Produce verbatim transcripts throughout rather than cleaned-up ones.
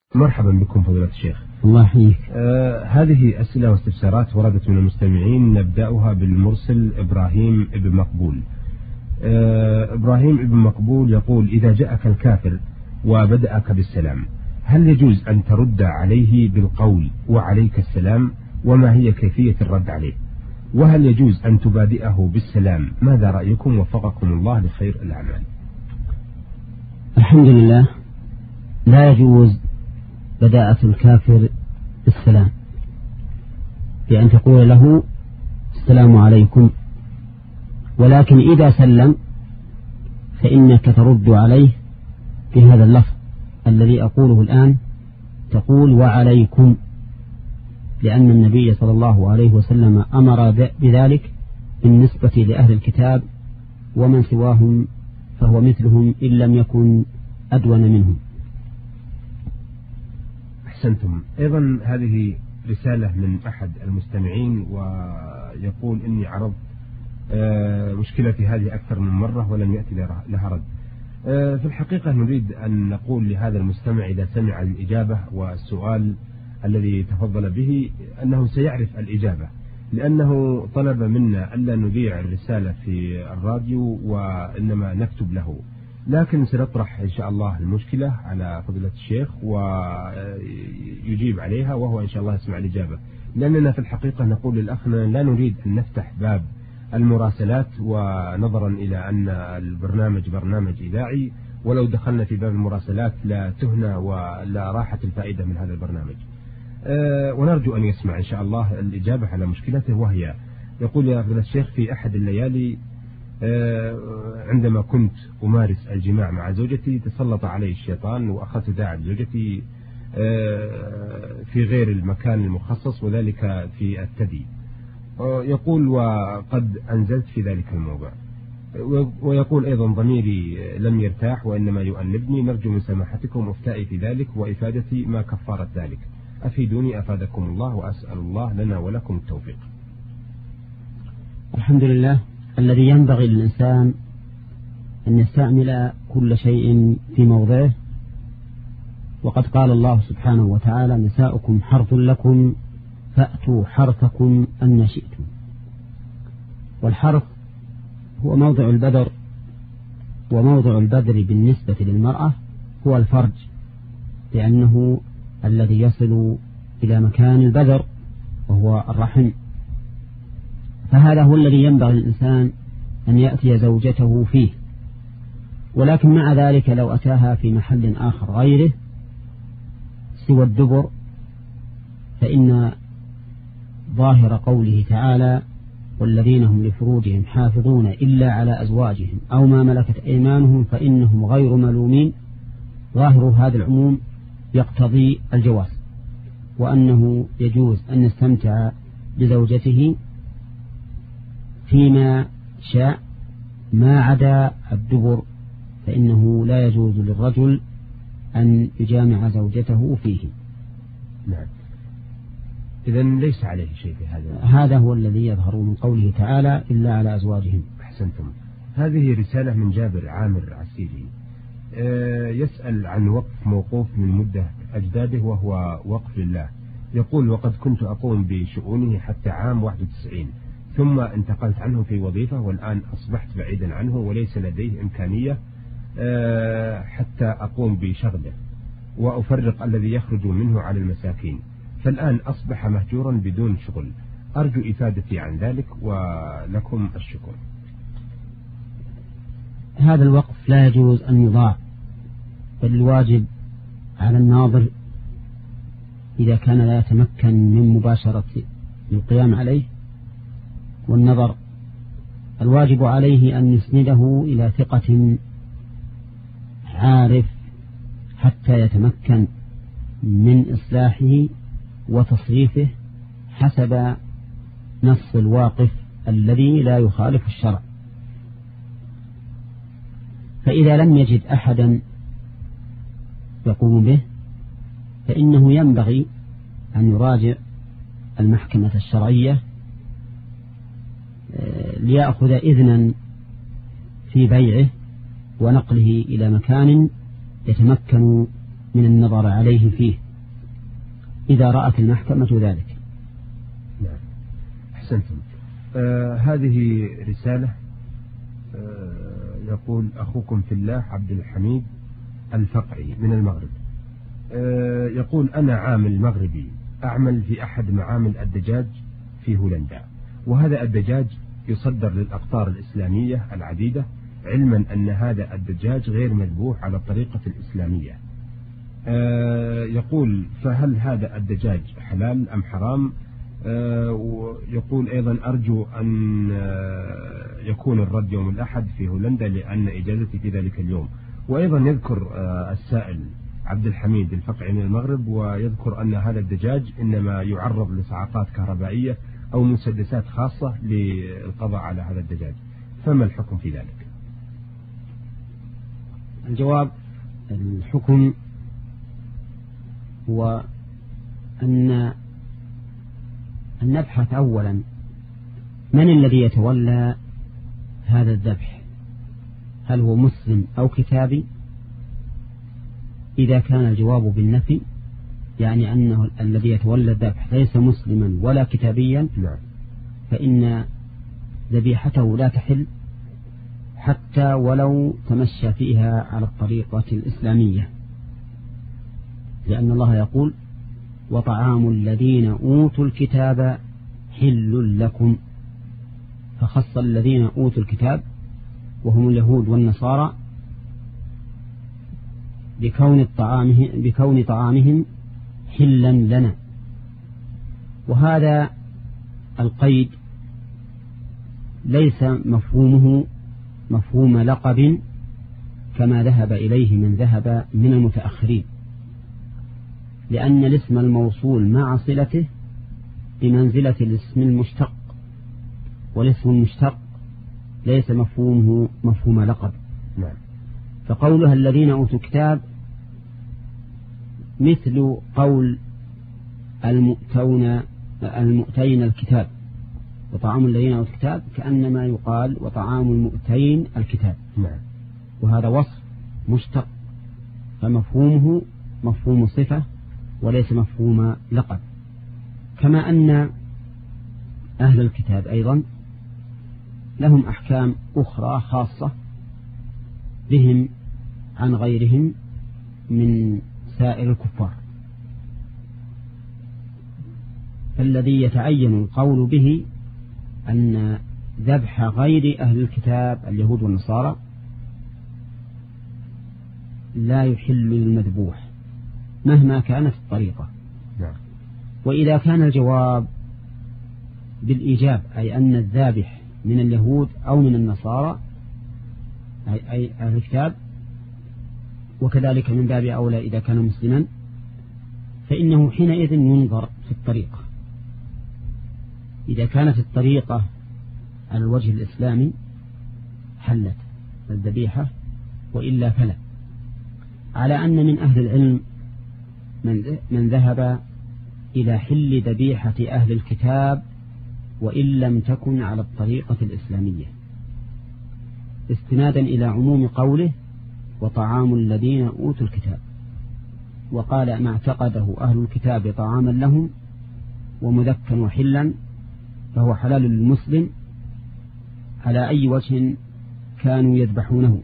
مرحبا بكم فضيلة الشيخ. الله يحييك. آه هذه أسئلة واستفسارات وردت من المستمعين، نبدأها بالمرسل إبراهيم ابن مقبول. آه إبراهيم ابن مقبول يقول: إذا جاءك الكافر وبدأك بالسلام، هل يجوز أن ترد عليه بالقول وعليك السلام؟ وما هي كيفية الرد عليه؟ وهل يجوز أن تبادئه بالسلام؟ ماذا رأيكم؟ وفقكم الله لخير الأعمال. الحمد لله. لا يجوز بداءة الكافر بالسلام، بأن تقول له السلام عليكم، ولكن إذا سلم فإنك ترد عليه بهذا اللفظ الذي أقوله الآن، تقول وعليكم، لأن النبي صلى الله عليه وسلم أمر بذلك بالنسبة لأهل الكتاب، ومن سواهم فهو مثلهم إن لم يكن أدون منهم. أحسنتم. أيضا هذه رسالة من أحد المستمعين، ويقول: إني عرضت مشكلتي هذه أكثر من مرة ولم يأتي لها رد. في الحقيقة نريد أن نقول لهذا المستمع إذا سمع الإجابة والسؤال الذي تفضل به أنه سيعرف الإجابة، لأنه طلب منا ألا نذيع الرسالة في الراديو وإنما نكتب له، لكن سنطرح إن شاء الله المشكلة على فضيلة الشيخ ويجيب عليها، وهو إن شاء الله يسمع الإجابة. لأننا في الحقيقة نقول للأخنا لا نريد أن نفتح باب المراسلات، ونظرا إلى أن البرنامج برنامج إذاعي، ولو دخلنا في باب المراسلات لا تهنى ولا راحة الفائدة من هذا البرنامج. أه ونرجو أن يسمع إن شاء الله الإجابة على مشكلته، وهي يقول: يا فضيلة الشيخ، في أحد الليالي أه عندما كنت أمارس الجماع مع زوجتي تسلط علي الشيطان، وأخذت داعب زوجتي أه في غير المكان المخصص، وذلك في الثدي. يقول: وقد أنزلت في ذلك الموضع. ويقول أيضا: ضميري لم يرتاح وإنما يؤنبني، نرجو من سماحتكم إفتائي في ذلك وإفادتي ما كفارة ذلك، أفيدوني أفادكم الله، وأسأل الله لنا ولكم التوفيق. الحمد لله. الذي ينبغي للإنسان أن يستعمل كل شيء في موضعه، وقد قال الله سبحانه وتعالى: نساؤكم حرث لكم فأتوا حرثكم أن شئتم. والحرث هو موضع البذر، وموضع البذر بالنسبة للمرأة هو الفرج، لأنه الذي يصل إلى مكان البذر وهو الرحم. فهذا هو الذي ينبغي للإنسان أن يأتي زوجته فيه، ولكن مع ذلك لو أتاها في محل آخر غيره سوى الدبر، فإن ظاهر قوله تعالى: والذين هم لفروجهم حافظون إلا على أزواجهم أو ما ملكت أيمانهم فإنهم غير ملومين، ظاهر هذا العموم يقتضي الجواز، وأنه يجوز أن يستمتع بزوجته فيما شاء ما عدا الدبر، فإنه لا يجوز للرجل أن يجامع زوجته فيه. نعم. إذن ليس عليه شيء في هذا. هذا هو الذي يظهر من قوله تعالى: إلا على أزواجهم. أحسنتم. هذه رسالة من جابر عامر عسيري، أه يسأل عن وقف موقوف من مدة أجداده وهو وقف لله. يقول: وقد كنت أقوم بشؤونه حتى عام واحد وتسعين، ثم انتقلت عنه في وظيفة، والآن أصبحت بعيدا عنه وليس لديه إمكانية أه حتى أقوم بشغله وأفرق الذي يخرج منه على المساكين، فالآن أصبح مهجورا بدون شغل. أرجو إفادتي عن ذلك ولكم الشكر. هذا الوقف لا يجوز أن يضاع، بل الواجب على الناظر إذا كان لا يتمكن من مباشرة القيام عليه والنظر، الواجب عليه أن يسنده إلى ثقة عارف حتى يتمكن من إصلاحه وتصريفه حسب نص الواقف الذي لا يخالف الشرع. فإذا لم يجد أحدا يقوم به، فإنه ينبغي أن يراجع المحكمة الشرعية ليأخذ إذنا في بيعه ونقله إلى مكان يتمكن من النظر عليه فيه إذا رأت المحكمة ذلك. نعم أحسنتم. آه هذه رسالة آه يقول أخوكم في الله عبد الحميد الفقعي من المغرب. آه يقول أنا عامل مغربي أعمل في أحد معامل الدجاج في هولندا، وهذا الدجاج يصدر للأقطار الإسلامية العديدة، علما أن هذا الدجاج غير مذبوح على الطريقة الإسلامية. آه يقول فهل هذا الدجاج حلال أم حرام؟ آه ويقول أيضا أرجو أن آه يكون الرد يوم الأحد في هولندا لأن إجازتي في ذلك اليوم. وأيضا يذكر آه السائل عبد الحميد الفقعي من المغرب ويذكر أن هذا الدجاج إنما يعرض لصعقات كهربائية أو مسدسات خاصة للقضاء على هذا الدجاج، فما الحكم في ذلك؟ الجواب الحكم هو أن أن نبحث أولا من الذي يتولى هذا الذبح، هل هو مسلم أو كتابي؟ إذا كان الجواب بالنفي يعني أنه الذي يتولى الذبح ليس مسلما ولا كتابيا فإن ذبيحته لا تحل حتى ولو تمشى فيها على الطريقة الإسلامية، لأن الله يقول وطعام الذين أوتوا الكتاب حل لكم، فخص الذين أوتوا الكتاب وهم اليهود والنصارى بكون طعامهم, بكون طعامهم حلا لنا، وهذا القيد ليس مفهومه مفهوم لقب كما ذهب إليه من ذهب من المتأخرين، لأن الاسم الموصول مع صلته بمنزلة الاسم المشتق، والاسم المشتق ليس مفهومه مفهوم لقب. نعم. فقولها الذين أوتوا الكتاب مثل قول المؤتون المؤتين الكتاب، وطعام الذين أوتوا الكتاب كأنما يقال وطعام المؤتين الكتاب. نعم. وهذا وصف مشتق فمفهومه مفهوم صفة وليس مفهوم لقب، كما أن أهل الكتاب أيضا لهم أحكام أخرى خاصة بهم عن غيرهم من سائر الكفار، فالذي يتعين القول به أن ذبح غير أهل الكتاب اليهود والنصارى لا يحل المذبوح مهما كانت الطريقة. نعم. وإذا كان الجواب بالإيجاب أي أن الذابح من اليهود أو من النصارى أي, أي أهل الكتاب، وكذلك من باب أولى إذا كان مسلما، فإنه حينئذ ينظر في الطريقة، إذا كانت الطريقة على الوجه الإسلامي حلت الذبيحة وإلا فلا، على أن من أهل العلم من ذهب إلى حل ذبيحة أهل الكتاب وإن لم تكن على الطريقة الإسلامية، استنادا إلى عموم قوله وطعام الذين أوتوا الكتاب، وقال ما اعتقده أهل الكتاب طعاما لهم ومذكا وحلا فهو حلال للمسلم على أي وجه كانوا يذبحونه.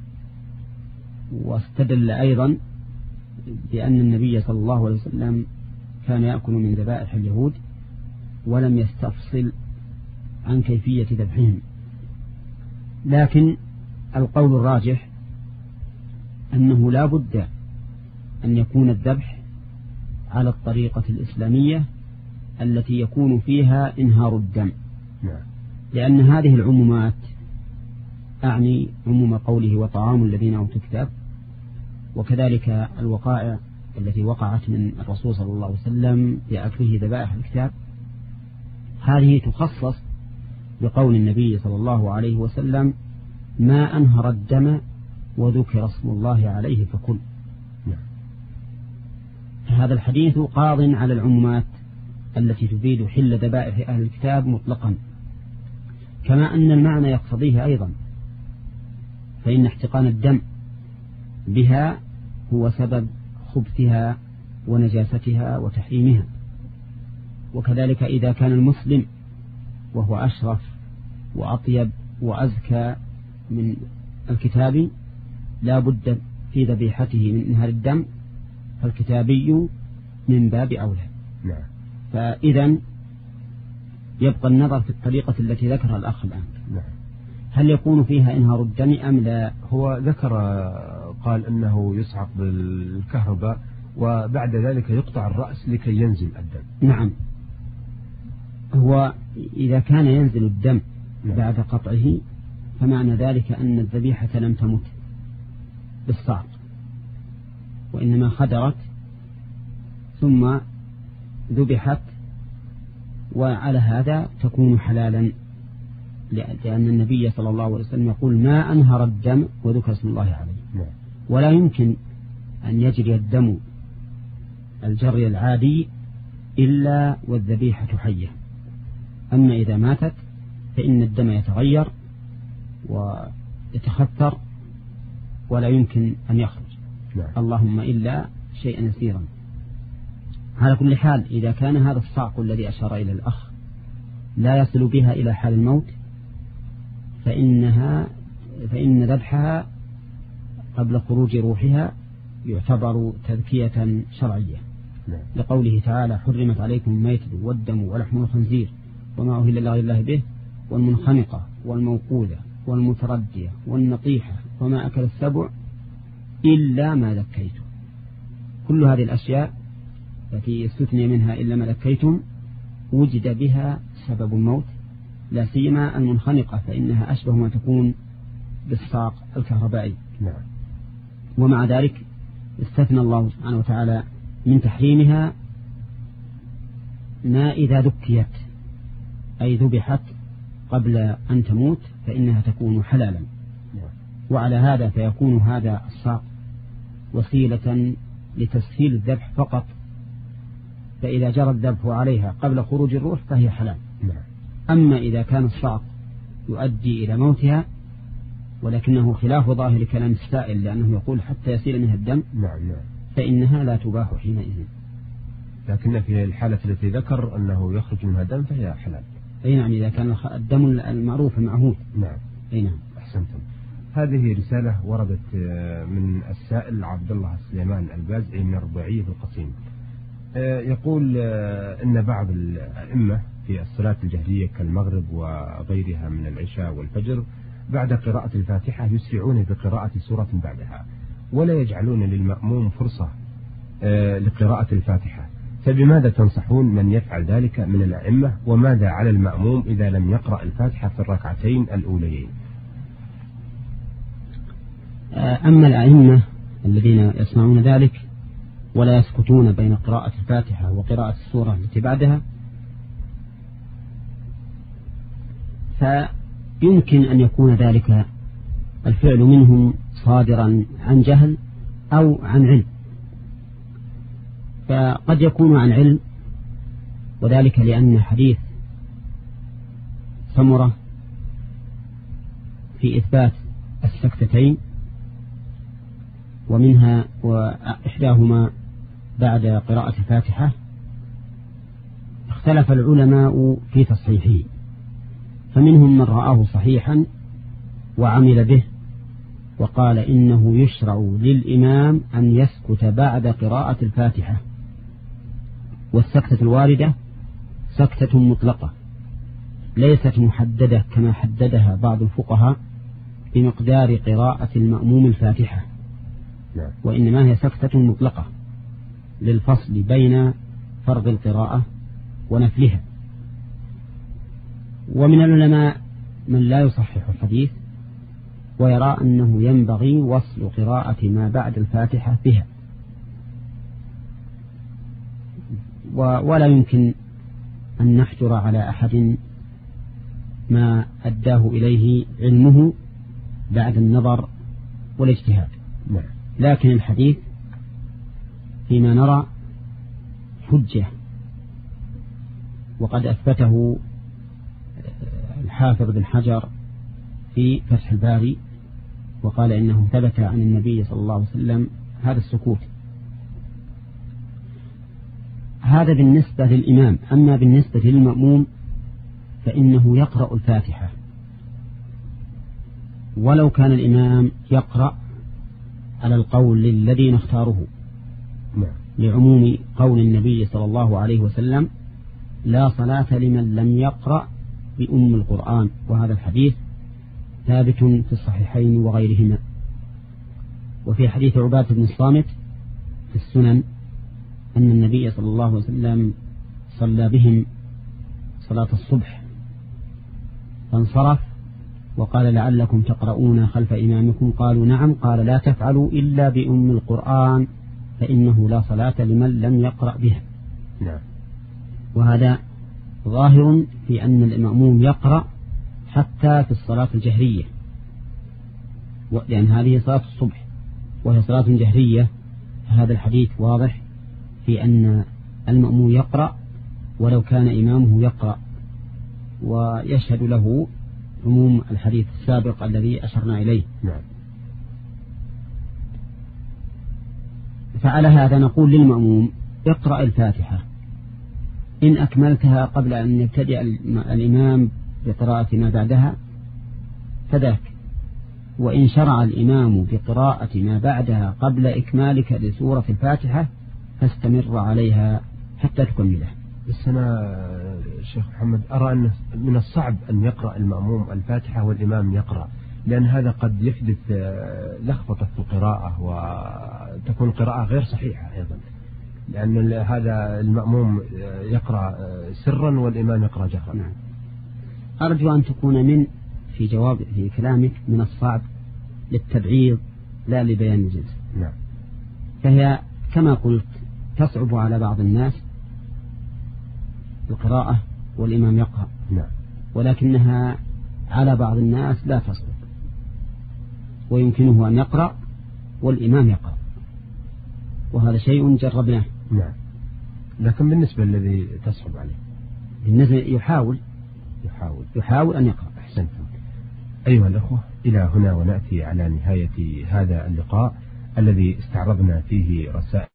واستدل أيضا بأن النبي صلى الله عليه وسلم كان يأكل من ذبائح اليهود ولم يستفصل عن كيفية ذبحهم، لكن القول الراجح أنه لا بد أن يكون الذبح على الطريقة الإسلامية التي يكون فيها إنهار الدم، لأن هذه العمومات أعني عموم قوله وطعام الذين أوتوا الكتاب، وكذلك الوقائع التي وقعت من الرسول صلى الله عليه وسلم بأكله ذبائح الكتاب، هذه تخصص بقول النبي صلى الله عليه وسلم ما أنهر الدم وذكر اسم الله عليه فكل. هذا الحديث قاض على العمومات التي تفيد حل ذبائح أهل الكتاب مطلقا، كما أن المعنى يقتضيه أيضا، فإن احتقان الدم بها هو سبب خبثها ونجاستها وتحريمها. وكذلك إذا كان المسلم وهو أشرف وأطيب وأزكى من الكتابي لا بد في ذبيحته من إنهار الدم، فالكتابي من باب أولى. نعم. فإذا يبقى النظر في الطريقة التي ذكرها الأخ الآن. نعم. هل يكون فيها إنهار الدم أم لا؟ هو ذكر قال أنه يصعق بالكهرباء وبعد ذلك يقطع الرأس لكي ينزل الدم. نعم. هو إذا كان ينزل الدم نعم. بعد قطعه فمعنى ذلك أن الذبيحة لم تمت بالصعق، وإنما خدرت ثم ذبحت، وعلى هذا تكون حلالا، لأن النبي صلى الله عليه وسلم يقول ما أنهر الدم وذكر اسم الله عليه. ولا يمكن أن يجري الدم الجري العادي إلا والذبيحة حية. أما إذا ماتت فإن الدم يتغير ويتخثر ولا يمكن أن يخرج. نعم. اللهم إلا شيئا يسيرا. على كل حال إذا كان هذا الصعق الذي أشار إلى الأخ لا يصل بها إلى حال الموت فإنها فإن ذبحها قبل خروج روحها يعتبر تذكية شرعية. نعم. لقوله تعالى حرمت عليكم الميتة والدم ولحم الخنزير وما أهل لغير الله به والمنخنقة والموقوذة والمتردية والنطيحة وما أكل السبع إلا ما ذكيتم. كل هذه الأشياء التي استثني منها إلا ما ذكيتم وجد بها سبب الموت، لا سيما المنخنقة فإنها أشبه ما تكون بالصاق الكهربائي. نعم. ومع ذلك استثنى الله سبحانه وتعالى من تحريمها ما إذا ذكيت أي ذبحت قبل أن تموت فإنها تكون حلالا. نعم. وعلى هذا فيكون هذا الصاق وسيلة لتسهيل الذبح فقط، فإذا جرى الذبح عليها قبل خروج الروح فهي حلال. نعم. أما إذا كان الصاق يؤدي إلى موتها ولكنه خلاف ظاهر كلام السائل لأنه يقول حتى يسيل منها الدم، نعم. نعم. فإنها لا تباح حينئذ. لكن في الحالة التي ذكر أنه يخرج منها دم فهي حلال. أي نعم، إذا كان الدم المعروف المعهود. نعم. أي نعم. أحسنتم. هذه رسالة وردت من السائل عبد الله السليمان البازعي من الرباعية في القصيم. يقول إن بعض الأئمة في الصلاة الجهرية كالمغرب وغيرها من العشاء والفجر بعد قراءة الفاتحة يسرعون بقراءة سورة بعدها ولا يجعلون للمأموم فرصة لقراءة الفاتحة، فبماذا تنصحون من يفعل ذلك من الأئمة؟ وماذا على المأموم إذا لم يقرأ الفاتحة في الركعتين الأوليين؟ أما الأئمة الذين يسمعون ذلك ولا يسكتون بين قراءة الفاتحة وقراءة السورة التي بعدها فيمكن أن يكون ذلك الفعل منهم صادرا عن جهل أو عن علم. فقد يكون عن علم، وذلك لأن حديث سمرة في إثبات السكتتين ومنها وإحداهما بعد قراءة الفاتحة اختلف العلماء في تصحيحه، فمنهم من رآه صحيحا وعمل به وقال إنه يشرع للإمام أن يسكت بعد قراءة الفاتحة، والسكتة الواردة سكتة مطلقة ليست محددة كما حددها بعض الفقهاء بمقدار قراءة المأموم الفاتحة، وإنما هي سكتة مطلقة للفصل بين فرض القراءة ونفلها. ومن العلماء من لا يصحح الحديث ويرى أنه ينبغي وصل قراءة ما بعد الفاتحة بها، ولا يمكن أن نحجر على أحد ما أداه إليه علمه بعد النظر والاجتهاد. لكن الحديث فيما نرى حجة، وقد أثبته الحافظ بن حجر في فتح الباري وقال إنه ثبت عن النبي صلى الله عليه وسلم هذا السكوت، هذا بالنسبة للإمام. أما بالنسبة للمأموم فإنه يقرأ الفاتحة ولو كان الإمام يقرأ على القول الذي نختاره لعموم قول النبي صلى الله عليه وسلم: لا صلاة لمن لم يقرأ بأم القرآن. وهذا الحديث ثابت في الصحيحين وغيرهما. وفي حديث عبادة بن الصامت في السنن أن النبي صلى الله عليه وسلم صلى بهم صلاة الصبح فانصرف وقال: لعلكم تقرؤون خلف إمامكم؟ قالوا: نعم. قال: لا تفعلوا إلا بأم القرآن فإنه لا صلاة لمن لم يقرأ بها. نعم. وهذا ظاهر في أن المأموم يقرأ حتى في الصلاة الجهرية، لأن هذه صلاة الصبح وهي صلاة جهرية. هذا الحديث واضح في أن المأموم يقرأ ولو كان إمامه يقرأ، ويشهد له عموم الحديث السابق الذي أشرنا إليه. نعم. فعلى هذا نقول للمأموم: اقرأ الفاتحة، إن أكملتها قبل أن يبتدئ الإمام بقراءة ما بعدها فذاك، وإن شرع الإمام بقراءة ما بعدها قبل إكمالك لسورة الفاتحة فاستمر عليها حتى تكملها. بس أنا شيخ محمد أرى أن من الصعب أن يقرأ المأموم الفاتحة والإمام يقرأ، لأن هذا قد يحدث لخبطة في القراءة وتكون قراءة غير صحيحة أيضا، لأن هذا المأموم يقرأ سرا والإمام يقرأ جهرا. نعم. أرجو أن تكون من في جواب في كلامك من الصعب للتبعيض لا لبيان الجنس. نعم. فهي كما قلت تصعب على بعض الناس القراءة والإمام يقرأ. نعم. ولكنها على بعض الناس لا تصعب، ويمكنه أن يقرأ والإمام يقرأ، وهذا شيء جربناه. نعم. لكن بالنسبة الذي تصعب عليه بالنسبة يحاول يحاول يحاول أن يقرأ. أحسنتم. أيها الأخوة، إلى هنا ونأتي على نهاية هذا اللقاء الذي استعرضنا فيه رسائل